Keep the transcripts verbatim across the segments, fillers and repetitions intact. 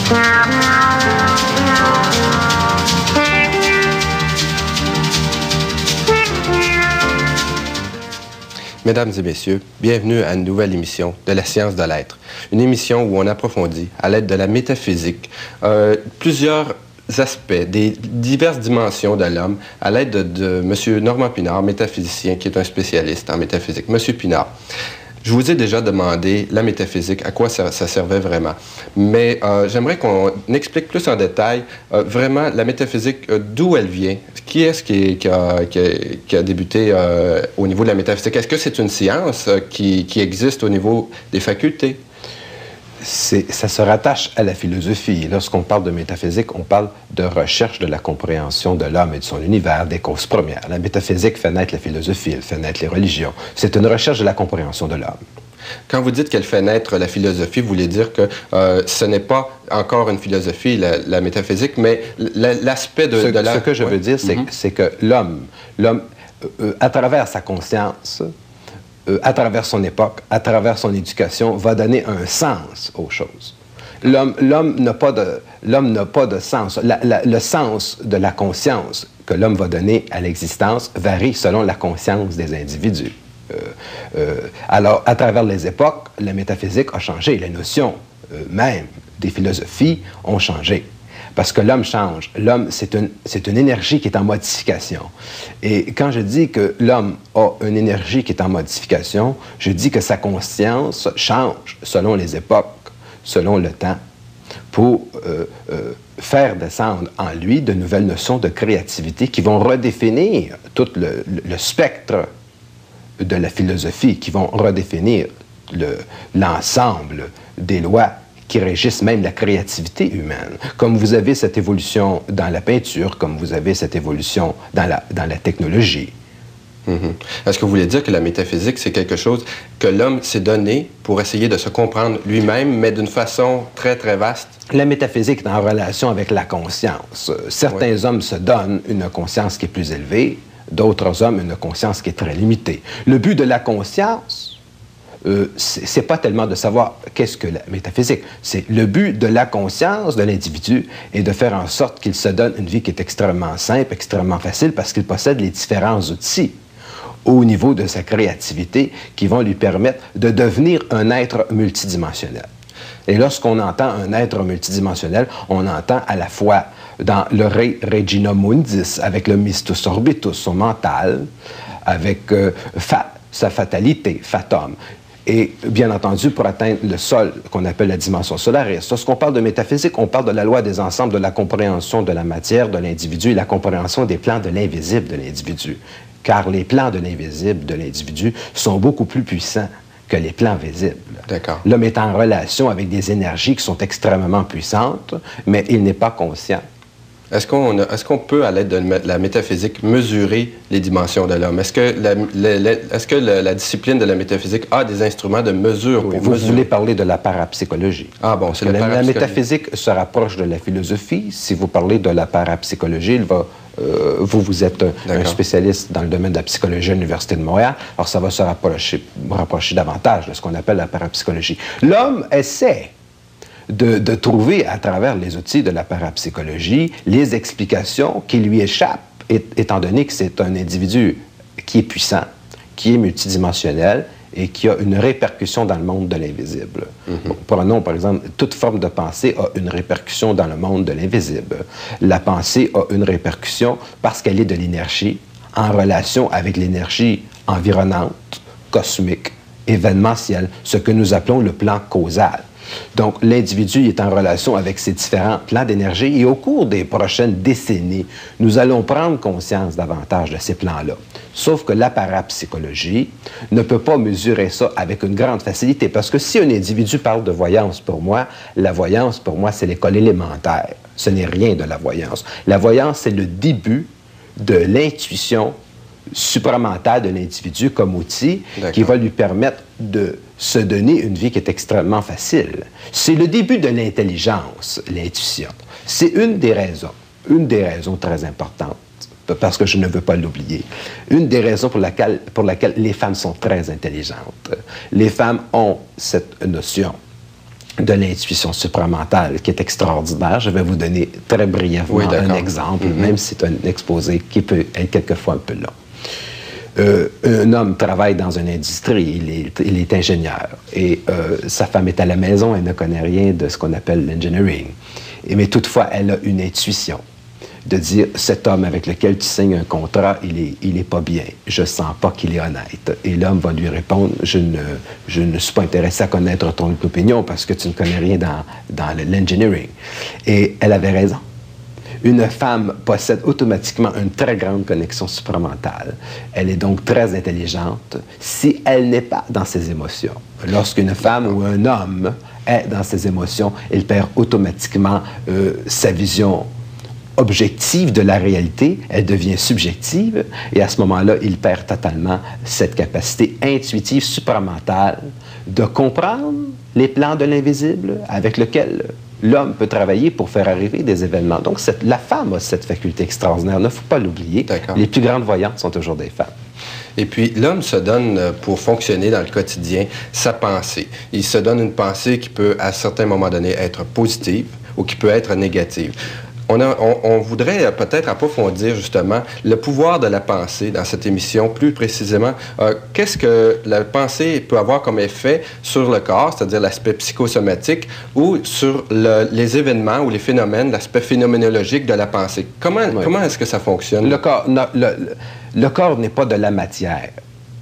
Mesdames et messieurs, bienvenue à une nouvelle émission de la science de l'être. Une émission où on approfondit, à l'aide de la métaphysique, euh, plusieurs aspects, des diverses dimensions de l'homme, à l'aide de, de M. Normand Pinard, métaphysicien, qui est un spécialiste en métaphysique. M. Pinard, je vous ai déjà demandé la métaphysique, à quoi ça, ça servait vraiment. Mais euh, j'aimerais qu'on explique plus en détail euh, vraiment la métaphysique, euh, d'où elle vient. Qui est-ce qui, qui, a, qui, a, qui a débuté euh, au niveau de la métaphysique? Est-ce que c'est une science euh, qui, qui existe au niveau des facultés? Ça se rattache à la philosophie. Lorsqu'on parle de métaphysique, on parle de recherche de la compréhension de l'homme et de son univers, des causes premières. La métaphysique fait naître la philosophie, elle fait naître les religions. C'est une recherche de la compréhension de l'homme. Quand vous dites qu'elle fait naître la philosophie, vous voulez dire que euh, ce n'est pas encore une philosophie, la, la métaphysique, mais l'aspect de, ce, de la... Ce que je ouais. veux dire, c'est mm-hmm. que l'homme, l'homme, euh, à travers sa conscience, euh, à travers son époque, à travers son éducation, va donner un sens aux choses. L'homme, l'homme n'a pas de, l'homme n'a pas de sens. La, la, le sens de la conscience que l'homme va donner à l'existence varie selon la conscience des individus. Euh, euh, alors, à travers les époques, la métaphysique a changé. Les notions euh, même des philosophies ont changé. Parce que l'homme change. L'homme, c'est une, c'est une énergie qui est en modification. Et quand je dis que l'homme a une énergie qui est en modification, je dis que sa conscience change selon les époques, selon le temps, pour euh, euh, faire descendre en lui de nouvelles notions de créativité qui vont redéfinir tout le, le, le spectre de la philosophie, qui vont redéfinir le, l'ensemble des lois qui régissent même la créativité humaine. Comme vous avez cette évolution dans la peinture, comme vous avez cette évolution dans la, dans la technologie. Mm-hmm. Est-ce que vous voulez dire que la métaphysique, c'est quelque chose que l'homme s'est donné pour essayer de se comprendre lui-même, mais d'une façon très, très vaste? La métaphysique est en relation avec la conscience. Certains oui. hommes se donnent une conscience qui est plus élevée, d'autres hommes une conscience qui est très limitée. Le but de la conscience, Euh, c'est pas tellement de savoir qu'est-ce que la métaphysique, c'est le but de la conscience de l'individu est de faire en sorte qu'il se donne une vie qui est extrêmement simple, extrêmement facile, parce qu'il possède les différents outils au niveau de sa créativité qui vont lui permettre de devenir un être multidimensionnel. Et lorsqu'on entend un être multidimensionnel, on entend à la fois dans le Re Regina Mundis, avec le Mistus Orbitus, son mental, avec euh, fa sa fatalité, fatum. Et bien entendu, pour atteindre le sol qu'on appelle la dimension solaris. Lorsqu'on parle de métaphysique, on parle de la loi des ensembles, de la compréhension de la matière de l'individu et la compréhension des plans de l'invisible de l'individu. Car les plans de l'invisible de l'individu sont beaucoup plus puissants que les plans visibles. D'accord. L'homme est en relation avec des énergies qui sont extrêmement puissantes, mais il n'est pas conscient. Est-ce qu'on est-ce qu'on peut, à l'aide de la métaphysique, mesurer les dimensions de l'homme? Est-ce que, la, la, la, est-ce que la, la discipline de la métaphysique a des instruments de mesure oui, pour vous mesurer? voulez parler de la parapsychologie. Ah bon, c'est la la, parapsychologie. La métaphysique se rapproche de la philosophie. Si vous parlez de la parapsychologie, il va, euh, vous, vous êtes un, un spécialiste dans le domaine de la psychologie à l'Université de Montréal, alors ça va se rapprocher, rapprocher davantage de ce qu'on appelle la parapsychologie. L'homme essaie De, de trouver à travers les outils de la parapsychologie les explications qui lui échappent, et, étant donné que c'est un individu qui est puissant, qui est multidimensionnel et qui a une répercussion dans le monde de l'invisible. Mm-hmm. Bon, prenons par exemple, toute forme de pensée a une répercussion dans le monde de l'invisible. La pensée a une répercussion parce qu'elle est de l'énergie en relation avec l'énergie environnante, cosmique, événementielle, ce que nous appelons le plan causal. Donc, l'individu est en relation avec ces différents plans d'énergie et au cours des prochaines décennies, nous allons prendre conscience davantage de ces plans-là. Sauf que la parapsychologie ne peut pas mesurer ça avec une grande facilité parce que si un individu parle de voyance pour moi, la voyance pour moi, c'est l'école élémentaire. Ce n'est rien de la voyance. La voyance, c'est le début de l'intuition supramentale de l'individu comme outil qui va lui permettre de se donner une vie qui est extrêmement facile. C'est le début de l'intelligence, l'intuition. C'est une des raisons, une des raisons très importantes, parce que je ne veux pas l'oublier, une des raisons pour laquelle, pour laquelle les femmes sont très intelligentes. Les femmes ont cette notion de l'intuition supramentale qui est extraordinaire. Je vais vous donner très brièvement oui, un exemple, mm-hmm. même si c'est un exposé qui peut être quelquefois un peu long. Euh, un homme travaille dans une industrie, il est, il est ingénieur, et euh, sa femme est à la maison, elle ne connaît rien de ce qu'on appelle l'engineering. Et, mais toutefois, elle a une intuition de dire, cet homme avec lequel tu signes un contrat, il est, il est pas bien, je sens pas qu'il est honnête. Et l'homme va lui répondre, je ne, je ne suis pas intéressé à connaître ton opinion parce que tu ne connais rien dans, dans l'engineering. Et elle avait raison. Une femme possède automatiquement une très grande connexion supramentale. Elle est donc très intelligente si elle n'est pas dans ses émotions. Lorsqu'une femme ou un homme est dans ses émotions, il perd automatiquement euh, sa vision objective de la réalité, elle devient subjective, et à ce moment-là, il perd totalement cette capacité intuitive supramentale de comprendre les plans de l'invisible avec lequel l'homme peut travailler pour faire arriver des événements. Donc, cette, la femme a cette faculté extraordinaire. Il ne faut pas l'oublier. Les plus grandes voyantes sont toujours des femmes. Et puis, l'homme se donne, pour fonctionner dans le quotidien, sa pensée. Il se donne une pensée qui peut, à certains moments donnés, être positive ou qui peut être négative. On, a, on, on voudrait peut-être approfondir justement le pouvoir de la pensée dans cette émission, plus précisément. Euh, qu'est-ce que la pensée peut avoir comme effet sur le corps, c'est-à-dire l'aspect psychosomatique, ou sur le, les événements ou les phénomènes, l'aspect phénoménologique de la pensée? Comment, oui. comment est-ce que ça fonctionne? Le corps, non, le, le corps n'est pas de la matière.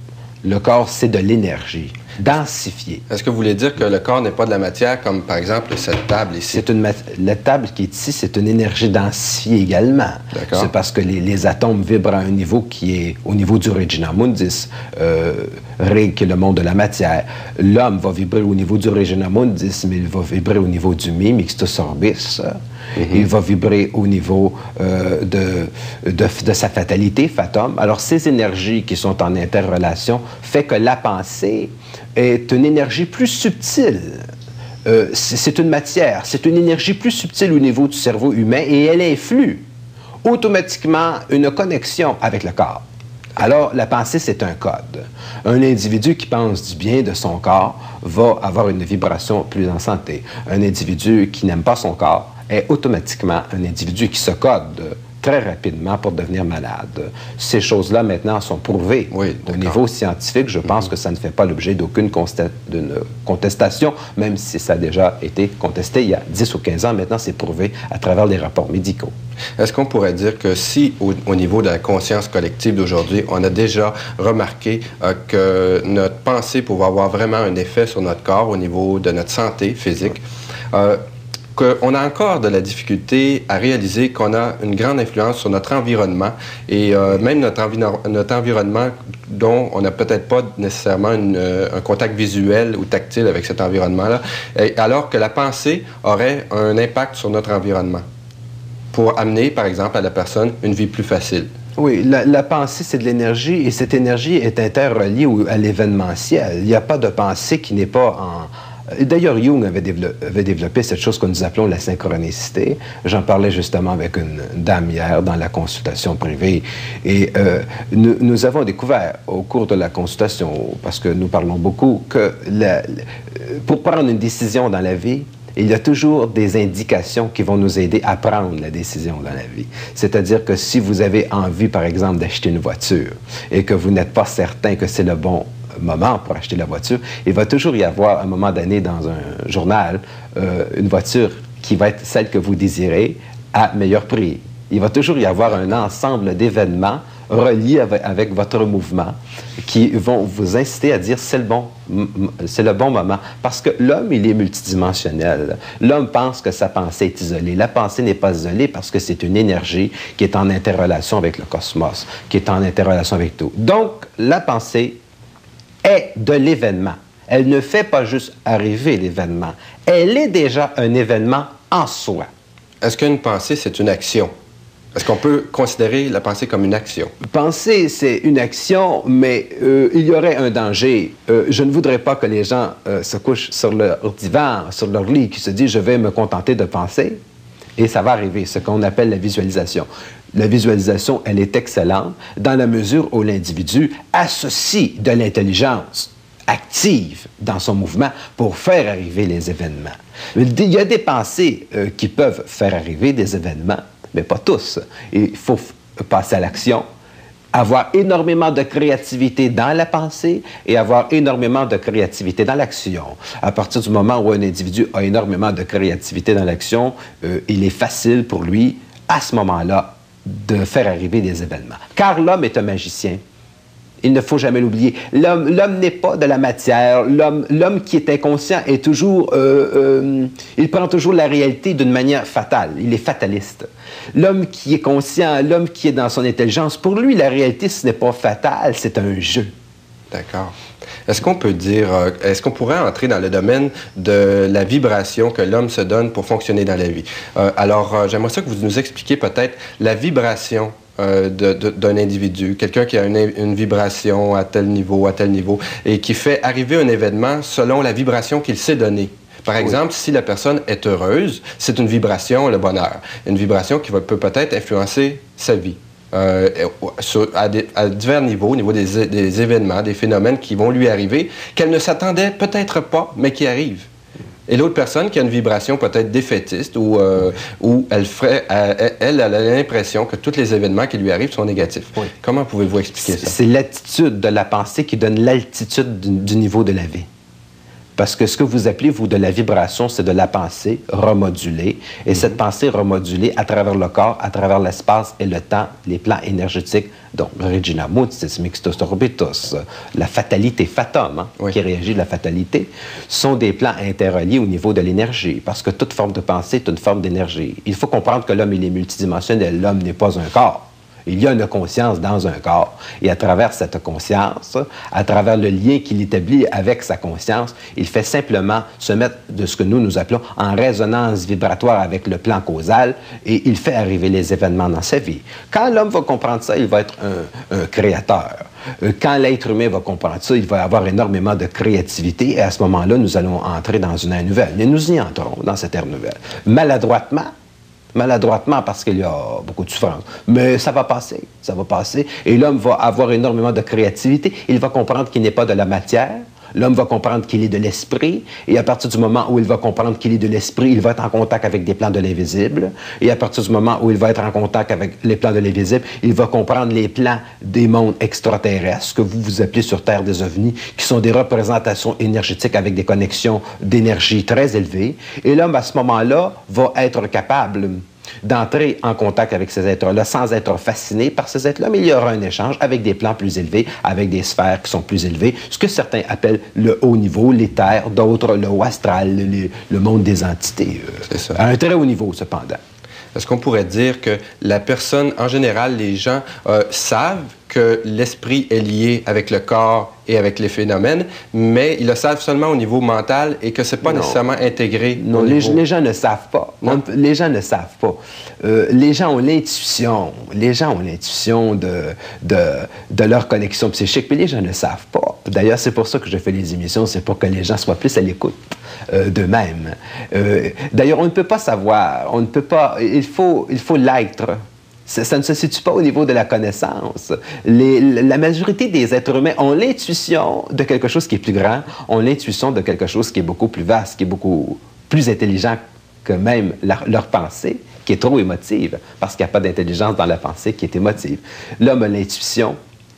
Le corps, c'est de l'énergie. Densifié. Est-ce que vous voulez dire que le corps n'est pas de la matière, comme par exemple cette table ici? C'est une la table qui est ici, c'est une énergie densifiée également. C'est parce que les, les atomes vibrent à un niveau qui est au niveau du Regina Mundis, euh, Rig, qui est le monde de la matière. L'homme va vibrer au niveau du Regina Mundis, mais il va vibrer au niveau du Mi, Mixtus Orbis. Mm-hmm. Il va vibrer au niveau euh, de, de, de sa fatalité, Fatum. Alors, ces énergies qui sont en interrelation fait que la pensée est une énergie plus subtile. Euh, c'est une matière, c'est une énergie plus subtile au niveau du cerveau humain et elle influe automatiquement une connexion avec le corps. Alors, la pensée, c'est un code. Un individu qui pense du bien de son corps va avoir une vibration plus en santé. Un individu qui n'aime pas son corps est automatiquement un individu qui se code très rapidement pour devenir malade. Ces choses-là, maintenant, sont prouvées. Oui, au niveau scientifique, je pense mm-hmm. que ça ne fait pas l'objet d'aucune contestation, même si ça a déjà été contesté il y a dix ou quinze ans. Maintenant, c'est prouvé à travers les rapports médicaux. Est-ce qu'on pourrait dire que si, au, au niveau de la conscience collective d'aujourd'hui, on a déjà remarqué euh, que notre pensée pouvait avoir vraiment un effet sur notre corps au niveau de notre santé physique, euh, qu'on a encore de la difficulté à réaliser qu'on a une grande influence sur notre environnement et euh, même notre, envi notre environnement dont on n'a peut-être pas nécessairement une, euh, un contact visuel ou tactile avec cet environnement-là, alors que la pensée aurait un impact sur notre environnement pour amener, par exemple, à la personne une vie plus facile. Oui, la, la pensée, c'est de l'énergie et cette énergie est interreliée au, à l'événementiel. Il n'y a pas de pensée qui n'est pas en... D'ailleurs, Jung avait développé, avait développé cette chose que nous appelons la synchronicité. J'en parlais justement avec une dame hier dans la consultation privée. Et euh, nous, nous avons découvert au cours de la consultation, parce que nous parlons beaucoup, que la, pour prendre une décision dans la vie, il y a toujours des indications qui vont nous aider à prendre la décision dans la vie. C'est-à-dire que si vous avez envie, par exemple, d'acheter une voiture et que vous n'êtes pas certain que c'est le bon moment pour acheter la voiture, il va toujours y avoir, à un moment donné, dans un journal, euh, une voiture qui va être celle que vous désirez à meilleur prix. Il va toujours y avoir un ensemble d'événements reliés avec, avec votre mouvement qui vont vous inciter à dire c'est le bon, c'est le bon moment. Parce que l'homme, il est multidimensionnel. L'homme pense que sa pensée est isolée. La pensée n'est pas isolée parce que c'est une énergie qui est en interrelation avec le cosmos, qui est en interrelation avec tout. Donc, la pensée est de l'événement. Elle ne fait pas juste arriver l'événement. Elle est déjà un événement en soi. Est-ce qu'une pensée, c'est une action? Est-ce qu'on peut considérer la pensée comme une action? Penser, c'est une action, mais euh, il y aurait un danger. Euh, je ne voudrais pas que les gens euh, se couchent sur leur divan, sur leur lit, qui se disent « je vais me contenter de penser ». Et ça va arriver, ce qu'on appelle la visualisation. La visualisation, elle est excellente dans la mesure où l'individu associe de l'intelligence active dans son mouvement pour faire arriver les événements. Il y a des pensées euh, qui peuvent faire arriver des événements, mais pas tous. Il faut passer à l'action, avoir énormément de créativité dans la pensée et avoir énormément de créativité dans l'action. À partir du moment où un individu a énormément de créativité dans l'action, euh, il est facile pour lui, à ce moment-là, de faire arriver des événements. Car l'homme est un magicien. Il ne faut jamais l'oublier. L'homme, l'homme n'est pas de la matière. L'homme, l'homme qui est inconscient est toujours... Euh, euh, il prend toujours la réalité d'une manière fatale. Il est fataliste. L'homme qui est conscient, l'homme qui est dans son intelligence, pour lui, la réalité, ce n'est pas fatal, c'est un jeu. D'accord. Est-ce qu'on peut dire, est-ce qu'on pourrait entrer dans le domaine de la vibration que l'homme se donne pour fonctionner dans la vie? Euh, alors, euh, j'aimerais ça que vous nous expliquiez peut-être la vibration euh, de, de, d'un individu, quelqu'un qui a une, une vibration à tel niveau, à tel niveau, et qui fait arriver un événement selon la vibration qu'il s'est donnée. Par exemple, oui. Si la personne est heureuse, c'est une vibration, le bonheur. Une vibration qui va, peut peut-être influencer sa vie. Euh, sur, à, des, à divers niveaux, au niveau des, des événements, des phénomènes qui vont lui arriver, qu'elle ne s'attendait peut-être pas, mais qui arrivent. Et l'autre personne qui a une vibration peut-être défaitiste, ou euh, où elle, ferait, elle, elle a l'impression que tous les événements qui lui arrivent sont négatifs. Oui. Comment pouvez-vous expliquer ça? C'est l'attitude de la pensée qui donne l'altitude du, du niveau de la vie. Parce que ce que vous appelez, vous, de la vibration, c'est de la pensée remodulée. Et mm-hmm. cette pensée remodulée à travers le corps, à travers l'espace et le temps, les plans énergétiques, donc Regina Mutis, Mixtus Orbitus, la fatalité fatum, hein, oui. qui réagit de la fatalité, sont des plans interreliés au niveau de l'énergie. Parce que toute forme de pensée est une forme d'énergie. Il faut comprendre que l'homme, il est multidimensionnel. L'homme n'est pas un corps. Il y a une conscience dans un corps. Et à travers cette conscience, à travers le lien qu'il établit avec sa conscience, il fait simplement se mettre de ce que nous, nous appelons en résonance vibratoire avec le plan causal et il fait arriver les événements dans sa vie. Quand l'homme va comprendre ça, il va être un, un créateur. Quand l'être humain va comprendre ça, il va avoir énormément de créativité et à ce moment-là, nous allons entrer dans une ère nouvelle. Et nous y entrons dans cette ère nouvelle. Maladroitement, maladroitement parce qu'il y a beaucoup de souffrance. Mais ça va passer, ça va passer. Et l'homme va avoir énormément de créativité. Il va comprendre qu'il n'est pas de la matière. L'homme va comprendre qu'il est de l'esprit. Et à partir du moment où il va comprendre qu'il est de l'esprit, il va être en contact avec des plans de l'invisible. Et à partir du moment où il va être en contact avec les plans de l'invisible, il va comprendre les plans des mondes extraterrestres, ce que vous vous appelez sur Terre des ovnis, qui sont des représentations énergétiques avec des connexions d'énergie très élevées. Et l'homme, à ce moment-là, va être capable d'entrer en contact avec ces êtres-là sans être fasciné par ces êtres-là, mais il y aura un échange avec des plans plus élevés, avec des sphères qui sont plus élevées, ce que certains appellent le haut niveau, l'éther, d'autres le haut astral, le, le monde des entités. Euh, C'est ça. À un très haut niveau, cependant. Est-ce qu'on pourrait dire que la personne, en général, les gens euh, savent que l'esprit est lié avec le corps et avec les phénomènes, mais ils le savent seulement au niveau mental et que ce n'est pas non. nécessairement intégré. Non, les, niveau... les gens ne savent pas. Non? Les gens ne savent pas. Euh, les gens ont l'intuition. Les gens ont l'intuition de, de, de leur connexion psychique, mais les gens ne savent pas. D'ailleurs, c'est pour ça que je fais les émissions, c'est pour que les gens soient plus à l'écoute euh, d'eux-mêmes. Euh, D'ailleurs, on ne peut pas savoir, on ne peut pas, il faut, il faut l'être. Ça, ça ne se situe pas au niveau de la connaissance. Les, la majorité des êtres humains ont l'intuition de quelque chose qui est plus grand, ont l'intuition de quelque chose qui est beaucoup plus vaste, qui est beaucoup plus intelligent que même la, leur pensée, qui est trop émotive, parce qu'il n'y a pas d'intelligence dans la pensée qui est émotive. L'homme a l'intuition,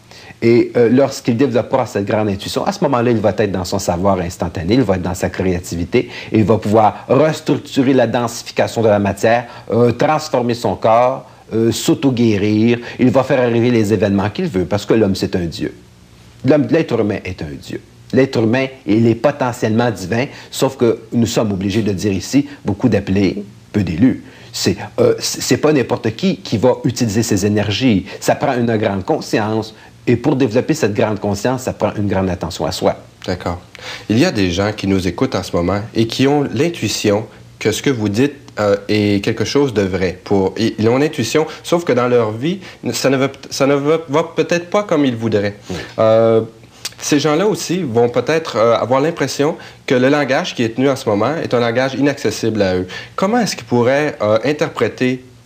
et euh, lorsqu'il développera cette grande intuition, à ce moment-là, il va être dans son savoir instantané, il va être dans sa créativité, et il va pouvoir restructurer la densification de la matière, euh, transformer son corps, Euh, s'auto-guérir, il va faire arriver les événements qu'il veut, parce que l'homme, c'est un Dieu. L'être humain est un Dieu. L'être humain, il est potentiellement divin, sauf que nous sommes obligés de dire ici, beaucoup d'appelés, peu d'élus. C'est euh, c'est pas n'importe qui qui va utiliser ces énergies. Ça prend une grande conscience, et pour développer cette grande conscience, ça prend une grande attention à soi. D'accord. Il y a des gens qui nous écoutent en ce moment et qui ont l'intuition que ce que vous dites euh, est quelque chose de vrai. Pour, ils ont l'intuition, sauf que dans leur vie, ça ne va, ça ne va, va peut-être pas comme ils voudraient. Oui. Euh, ces gens-là aussi vont peut-être euh, avoir l'impression que le langage qui est tenu en ce moment est un langage inaccessible à eux. Comment est-ce qu'ils pourraient euh, interpréter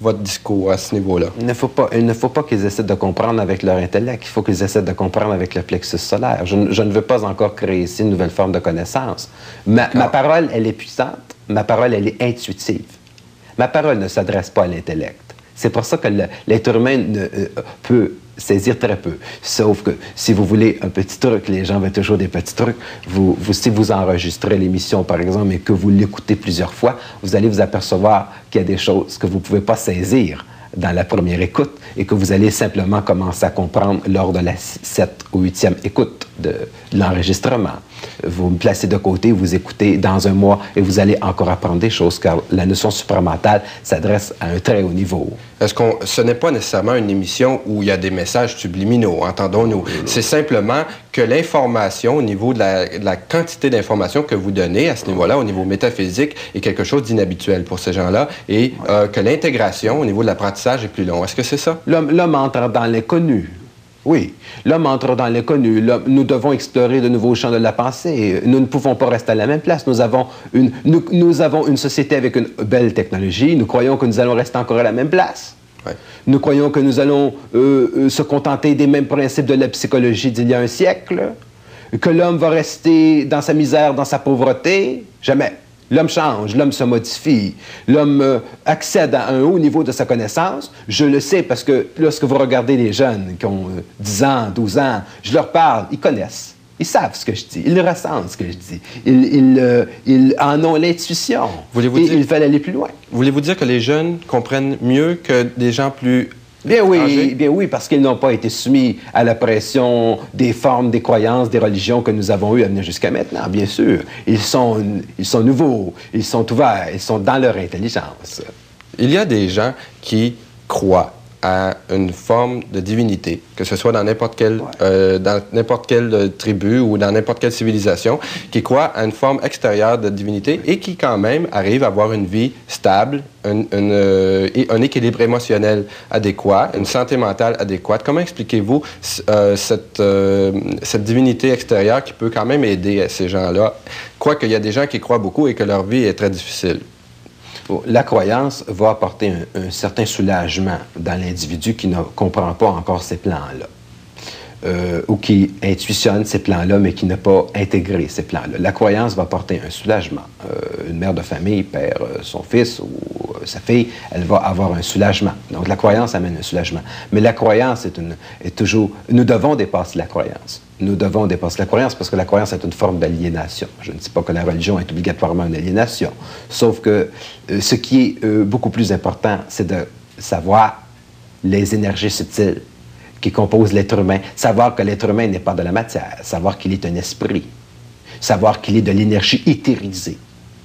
votre discours à ce niveau-là? Il ne faut pas, il ne faut pas qu'ils essaient de comprendre avec leur intellect. Il faut qu'ils essaient de comprendre avec le plexus solaire. Je, je ne veux pas encore créer ici une nouvelle forme de connaissance. Ma, ma parole, elle est puissante. Ma parole, elle est intuitive. Ma parole ne s'adresse pas à l'intellect. C'est pour ça que l'être humain ne, euh, peut saisir très peu. Sauf que si vous voulez un petit truc, les gens veulent toujours des petits trucs. Vous, vous, si vous enregistrez l'émission, par exemple, et que vous l'écoutez plusieurs fois, vous allez vous apercevoir qu'il y a des choses que vous ne pouvez pas saisir dans la première écoute et que vous allez simplement commencer à comprendre lors de la septième ou huitième écoute de l'enregistrement. Vous me placez de côté, vous écoutez dans un mois et vous allez encore apprendre des choses car la notion supramentale s'adresse à un très haut niveau. Est-ce qu'on, ce n'est pas nécessairement une émission où il y a des messages subliminaux, entendons-nous. C'est simplement que l'information, au niveau de la, de la quantité d'informations que vous donnez à ce niveau-là, au niveau métaphysique, est quelque chose d'inhabituel pour ces gens-là et euh, que l'intégration au niveau de l'apprentissage est plus long. Est-ce que c'est ça? L'homme, l'homme entre dans l'inconnu. Oui, l'homme entre dans l'inconnu. Nous devons explorer de nouveaux champs de la pensée. Nous ne pouvons pas rester à la même place. Nous avons une, nous, nous avons une société avec une belle technologie. Nous croyons que nous allons rester encore à la même place. Ouais. Nous croyons que nous allons euh, euh, se contenter des mêmes principes de la psychologie d'il y a un siècle, que l'homme va rester dans sa misère, dans sa pauvreté. Jamais. L'homme change, l'homme se modifie, l'homme euh, accède à un haut niveau de sa connaissance. Je le sais parce que lorsque vous regardez les jeunes qui ont euh, dix ans, douze ans, je leur parle, ils connaissent, ils savent ce que je dis, ils ressentent ce que je dis, ils, ils, euh, ils en ont l'intuition et dire, ils veulent aller plus loin. Voulez-vous dire que les jeunes comprennent mieux que des gens plus... Bien oui, bien oui, parce qu'ils n'ont pas été soumis à la pression des formes, des croyances, des religions que nous avons eues à venir jusqu'à maintenant, bien sûr. Ils sont, ils sont nouveaux, ils sont ouverts, ils sont dans leur intelligence. Il y a des gens qui croient à une forme de divinité, que ce soit dans n'importe quelle, ouais. euh, dans n'importe quelle tribu ou dans n'importe quelle civilisation, qui croient à une forme extérieure de divinité et qui quand même arrivent à avoir une vie stable, un, un, euh, un équilibre émotionnel adéquat, une santé mentale adéquate. Comment expliquez-vous euh, cette, euh, cette divinité extérieure qui peut quand même aider ces gens-là, quoique il y a des gens qui croient beaucoup et que leur vie est très difficile? La croyance va apporter un, un certain soulagement dans l'individu qui ne comprend pas encore ces plans-là, euh, ou qui intuitionne ces plans-là, mais qui n'a pas intégré ces plans-là. La croyance va apporter un soulagement. Euh, une mère de famille perd euh, son fils ou euh, sa fille, elle va avoir un soulagement. Donc la croyance amène un soulagement. Mais la croyance est, une, est toujours... Nous devons dépasser la croyance. Nous devons dépasser la croyance parce que la croyance est une forme d'aliénation. Je ne dis pas que la religion est obligatoirement une aliénation, sauf que euh, ce qui est euh, beaucoup plus important, c'est de savoir les énergies subtiles qui composent l'être humain, savoir que l'être humain n'est pas de la matière, savoir qu'il est un esprit, savoir qu'il est de l'énergie éthérisée,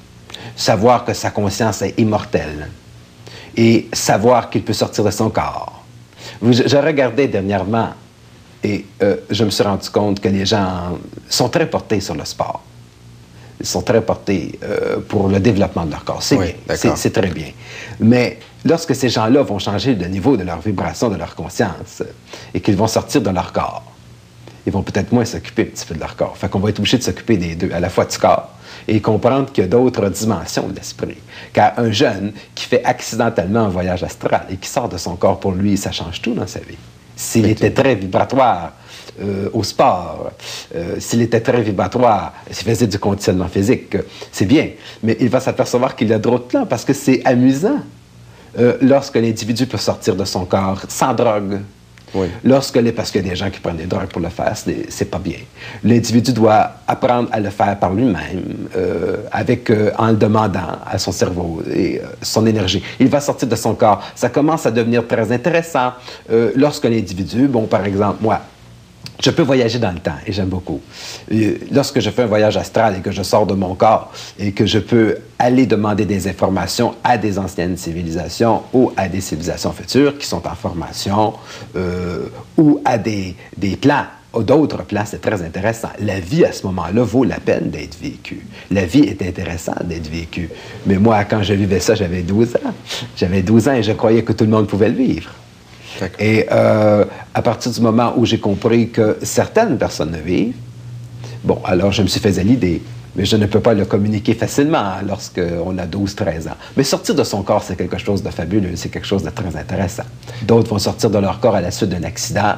savoir que sa conscience est immortelle et savoir qu'il peut sortir de son corps. Je, je regardais dernièrement et euh, je me suis rendu compte que les gens sont très portés sur le sport. Ils sont très portés euh, pour le développement de leur corps. C'est oui, bien, c'est très bien. Mais lorsque ces gens-là vont changer le niveau de leur vibration, de leur conscience, et qu'ils vont sortir de leur corps, ils vont peut-être moins s'occuper un petit peu de leur corps. Fait qu'on va être obligé de s'occuper des deux, à la fois du corps et comprendre qu'il y a d'autres dimensions de l'esprit. Car un jeune qui fait accidentellement un voyage astral et qui sort de son corps, pour lui, ça change tout dans sa vie. S'il était très vibratoire euh, au sport, euh, s'il était très vibratoire, s'il faisait du conditionnement physique, euh, c'est bien. Mais il va s'apercevoir qu'il y a d'autres plans parce que c'est amusant euh, lorsque l'individu peut sortir de son corps sans drogue. Oui. Lorsque les, parce qu'il y a des gens qui prennent des drogues pour le faire, c'est pas bien. L'individu doit apprendre à le faire par lui-même, euh, avec euh, en le demandant à son cerveau et euh, son énergie. Il va sortir de son corps. Ça commence à devenir très intéressant euh, lorsque l'individu, bon, par exemple, moi, je peux voyager dans le temps et j'aime beaucoup. Et lorsque je fais un voyage astral et que je sors de mon corps et que je peux aller demander des informations à des anciennes civilisations ou à des civilisations futures qui sont en formation euh, ou à des, des plans, d'autres plans, c'est très intéressant. La vie à ce moment-là vaut la peine d'être vécue. La vie est intéressante d'être vécue. Mais moi, quand je vivais ça, j'avais douze ans. J'avais douze ans et je croyais que tout le monde pouvait le vivre. Et euh, à partir du moment où j'ai compris que certaines personnes le vivent, bon, alors je me suis fait à l'idée mais je ne peux pas le communiquer facilement lorsqu'on a douze treize ans. Mais sortir de son corps, c'est quelque chose de fabuleux, c'est quelque chose de très intéressant. D'autres vont sortir de leur corps à la suite d'un accident.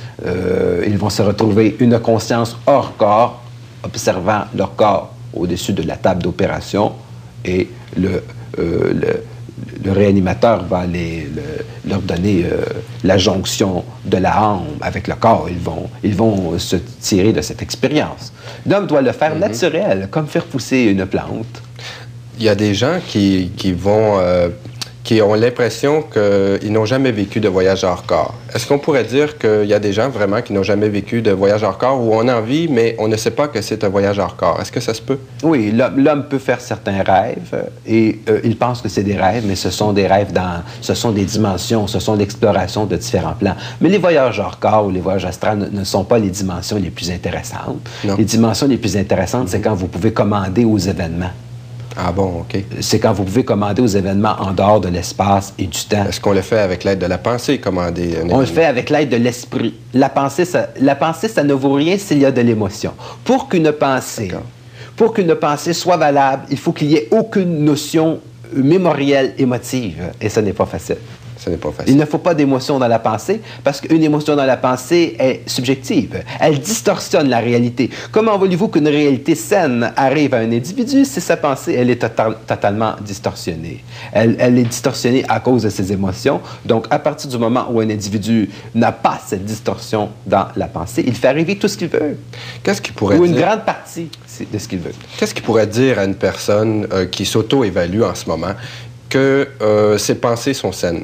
Euh, ils vont se retrouver une conscience hors corps, observant leur corps au-dessus de la table d'opération, et le, euh, le, le réanimateur va les, le, leur donner euh, la jonction de la âme avec le corps. Ils vont, ils vont se tirer de cette expérience. L'homme doit le faire mm-hmm. naturel, comme faire pousser une plante. Il y a des gens qui, qui vont... Euh, qui ont l'impression qu'ils n'ont jamais vécu de voyage hors corps. Est-ce qu'on pourrait dire qu'il y a des gens vraiment qui n'ont jamais vécu de voyage hors corps où on a envie, mais on ne sait pas que c'est un voyage hors corps? Est-ce que ça se peut? Oui, l'homme peut faire certains rêves et euh, il pense que c'est des rêves, mais ce sont des rêves dans... ce sont des dimensions, ce sont l'exploration de différents plans. Mais les voyages hors corps ou les voyages astrales ne, ne sont pas les dimensions les plus intéressantes. Non. Les dimensions les plus intéressantes, mm-hmm. c'est quand vous pouvez commander aux événements. Ah bon, OK. C'est quand vous pouvez commander aux événements en dehors de l'espace et du temps. Est-ce qu'on le fait avec l'aide de la pensée, commander un événement? On le fait avec l'aide de l'esprit. La pensée, ça, la pensée, ça ne vaut rien s'il y a de l'émotion. Pour qu'une pensée, pour qu'une pensée soit valable, il faut qu'il n'y ait aucune notion mémorielle émotive. Et ce n'est pas facile. Ce n'est pas facile. Il ne faut pas d'émotion dans la pensée, parce qu'une émotion dans la pensée est subjective. Elle distorsionne la réalité. Comment voulez-vous qu'une réalité saine arrive à un individu si sa pensée, elle est total, totalement distorsionnée? Elle, elle est distorsionnée à cause de ses émotions. Donc, à partir du moment où un individu n'a pas cette distorsion dans la pensée, il fait arriver tout ce qu'il veut. Qu'est-ce qu'il pourrait Ou une dire? grande partie de ce qu'il veut. Qu'est-ce qu'il pourrait dire à une personne euh, qui s'auto-évalue en ce moment que euh, ses pensées sont saines?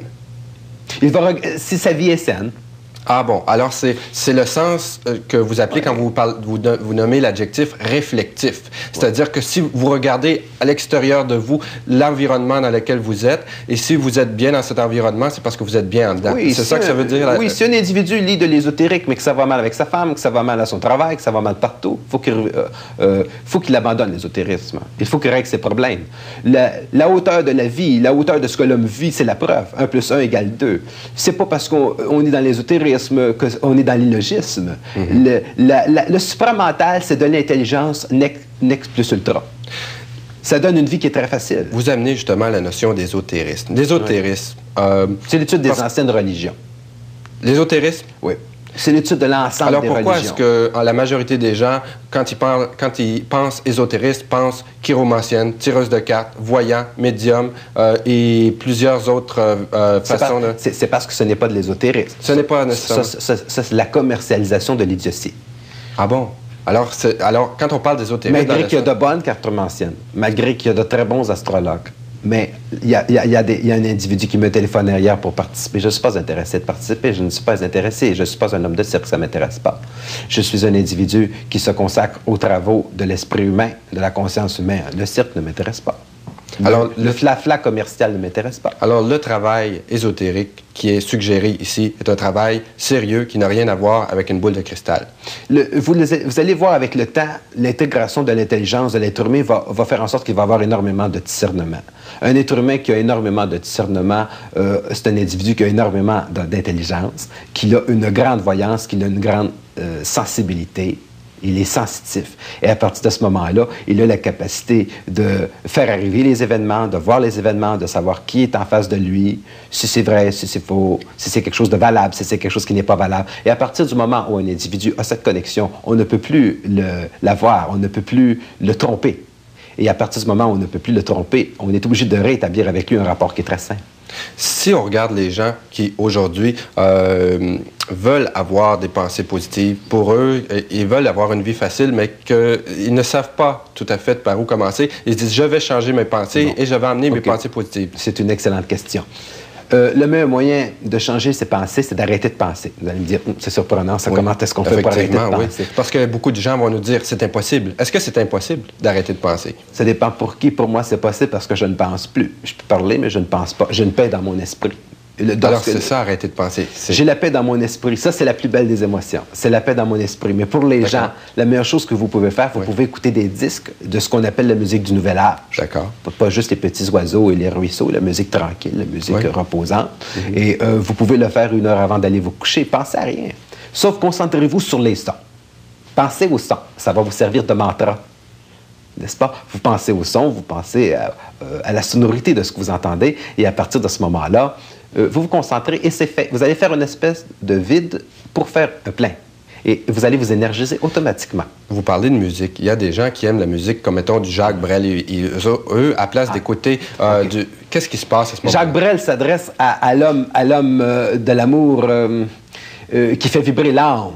Il va si sa vie est saine. Ah bon, alors c'est le sens euh, que vous appelez ouais. quand vous, parlez, vous, vous nommez l'adjectif réflectif. C'est-à-dire ouais. que si vous regardez à l'extérieur de vous l'environnement dans lequel vous êtes, et si vous êtes bien dans cet environnement, c'est parce que vous êtes bien en dedans. Oui, c'est ça que ça veut dire? Oui, la... si un individu lit de l'ésotérique, mais que ça va mal avec sa femme, que ça va mal à son travail, que ça va mal partout, il faut qu'il euh, euh, faut qu'il abandonne l'ésotérisme. Il faut qu'il règle ses problèmes. La, la hauteur de la vie, la hauteur de ce que l'homme vit, c'est la preuve. un plus un égale deux. C'est pas parce qu'on on est dans l'ésotérisme qu'on est dans l'illogisme. Mm-hmm. le, la, la, le supramental, c'est de l'intelligence next, next plus ultra. Ça donne une vie qui est très facile. Vous amenez justement la notion d'ésotérisme. L'ésotérisme... Oui. Euh, c'est l'étude des parce... anciennes religions. L'ésotérisme? Oui. C'est l'étude de l'ensemble des religions. Alors pourquoi est-ce que la majorité des gens, quand ils, parlent, quand ils pensent ésotérisme, pensent chiromancienne, tireuse de cartes, voyant, médium euh, et plusieurs autres euh, façons par, de... C'est parce que ce n'est pas de l'ésotérisme. Ce n'est pas nécessairement... Ça, ça, ça, c'est la commercialisation de l'idiotie. Ah bon? Alors, alors quand on parle d'ésotérisme... Malgré qu'il y a de bonnes cartomanciennes, malgré qu'il y a de très bons astrologues, mais il y a, y, a, y, a y a un individu qui me téléphonait hier pour participer. Je ne suis pas intéressé de participer. Je ne suis pas intéressé. Je ne suis pas un homme de cirque. Ça ne m'intéresse pas. Je suis un individu qui se consacre aux travaux de l'esprit humain, de la conscience humaine. Le cirque ne m'intéresse pas. Alors, le fla-fla commercial ne m'intéresse pas. Alors, le travail ésotérique qui est suggéré ici est un travail sérieux qui n'a rien à voir avec une boule de cristal. Le, vous, vous allez voir avec le temps, l'intégration de l'intelligence de l'être humain va, va faire en sorte qu'il va avoir énormément de discernement. Un être humain qui a énormément de discernement, euh, c'est un individu qui a énormément d'intelligence, qui a une grande voyance, qui a une grande euh, sensibilité. Il est sensitif. Et à partir de ce moment-là, il a la capacité de faire arriver les événements, de voir les événements, de savoir qui est en face de lui, si c'est vrai, si c'est faux, si c'est quelque chose de valable, si c'est quelque chose qui n'est pas valable. Et à partir du moment où un individu a cette connexion, on ne peut plus l'avoir, on ne peut plus le tromper. Et à partir du moment où on ne peut plus le tromper, on est obligé de rétablir avec lui un rapport qui est très sain. Si on regarde les gens qui, aujourd'hui, euh, veulent avoir des pensées positives, pour eux, ils veulent avoir une vie facile, mais qu'ils ne savent pas tout à fait par où commencer, ils se disent « je vais changer mes pensées non. et je vais amener okay. mes pensées positives ». C'est une excellente question. Euh, le meilleur moyen de changer ses pensées, c'est d'arrêter de penser. Vous allez me dire, c'est surprenant, ça, oui. comment est-ce qu'on fait pour arrêter de penser? Oui. Parce que beaucoup de gens vont nous dire, c'est impossible. Est-ce que c'est impossible d'arrêter de penser? Ça dépend pour qui. Pour moi, c'est possible parce que je ne pense plus. Je peux parler, mais je ne pense pas. J'ai une paix dans mon esprit. Le, Alors, c'est ça, arrêter de penser. J'ai la paix dans mon esprit. Ça, c'est la plus belle des émotions. C'est la paix dans mon esprit. Mais pour les gens, la meilleure chose que vous pouvez faire, vous oui. pouvez écouter des disques de ce qu'on appelle la musique du nouvel âge. D'accord. Pas juste les petits oiseaux et les ruisseaux, la musique tranquille, la musique oui. reposante. Mm-hmm. Et euh, vous pouvez le faire une heure avant d'aller vous coucher. Pensez à rien. Sauf concentrez-vous sur les sons. Pensez aux sons. Ça va vous servir de mantra. n'est-ce pas? Vous pensez au son, vous pensez à, euh, à la sonorité de ce que vous entendez, et à partir de ce moment-là, euh, vous vous concentrez et c'est fait. Vous allez faire une espèce de vide pour faire un plein. Et vous allez vous énergiser automatiquement. Vous parlez de musique. Il y a des gens qui aiment la musique, comme mettons du Jacques Brel. Et, et eux, eux, à place ah. d'écouter euh, okay. du... Qu'est-ce qui se passe à ce moment-là? Jacques Brel s'adresse à, à l'homme à l'homme euh, de l'amour euh, euh, qui fait vibrer l'âme.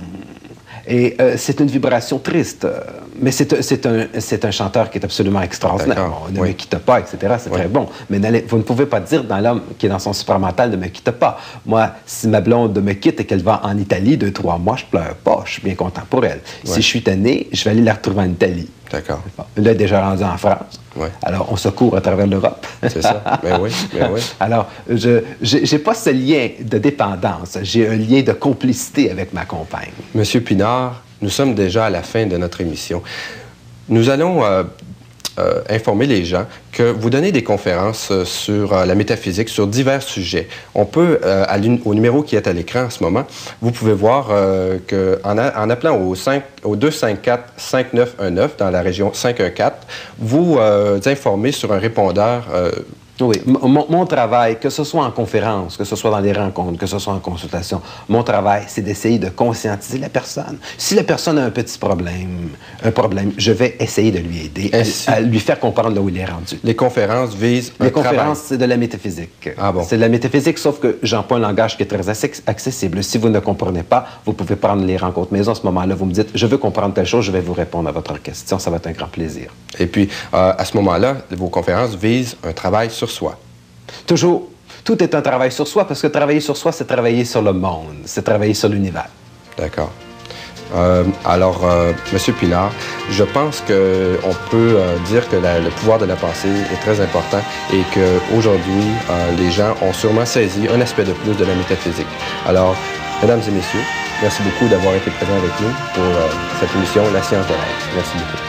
Et euh, c'est une vibration triste. Mais c'est un, un, un chanteur qui est absolument extraordinaire. Bon, ne oui. me quitte pas, et cetera. C'est oui. très bon. Mais vous ne pouvez pas dire dans l'homme qui est dans son supramental, ne me quitte pas. Moi, si ma blonde me quitte et qu'elle va en Italie deux, trois mois, je pleure pas. Je suis bien content pour elle. Oui. Si je suis tanné, je vais aller la retrouver en Italie. D'accord. Elle est déjà rendue en France. Oui. Alors, on se court à travers l'Europe. C'est ça. Mais oui, mais oui. Alors, je n'ai pas ce lien de dépendance. J'ai un lien de complicité avec ma compagne. Monsieur Pinard, nous sommes déjà à la fin de notre émission. Nous allons euh, euh, informer les gens que vous donnez des conférences euh, sur euh, la métaphysique, sur divers sujets. On peut, euh, à au numéro qui est à l'écran en ce moment, vous pouvez voir euh, qu'en en appelant au, au deux cinq quatre, cinq neuf un neuf dans la région cinq un quatre, vous euh, informez sur un répondeur euh, Oui, mon, mon travail, que ce soit en conférence, que ce soit dans les rencontres, que ce soit en consultation, mon travail, c'est d'essayer de conscientiser la personne. Si la personne a un petit problème, un problème, je vais essayer de lui aider, à, à lui faire comprendre là où il est rendu. Les conférences visent un Les conférences, c'est de la métaphysique. Ah bon? C'est de la métaphysique, sauf que j'emploie un langage qui est très accessible. Si vous ne comprenez pas, vous pouvez prendre les rencontres maison. À ce moment-là, vous me dites, je veux comprendre telle chose, je vais vous répondre à votre question. Ça va être un grand plaisir. Et puis, euh, à ce moment-là, vos conférences visent un travail sur soi. Toujours. Tout est un travail sur soi, parce que travailler sur soi, c'est travailler sur le monde, c'est travailler sur l'univers. D'accord. Euh, alors, euh, Monsieur Pinard, je pense qu'on peut euh, dire que la, le pouvoir de la pensée est très important et qu'aujourd'hui, euh, les gens ont sûrement saisi un aspect de plus de la métaphysique. Alors, Mesdames et Messieurs, merci beaucoup d'avoir été présents avec nous pour euh, cette émission La science de l'être. Merci beaucoup.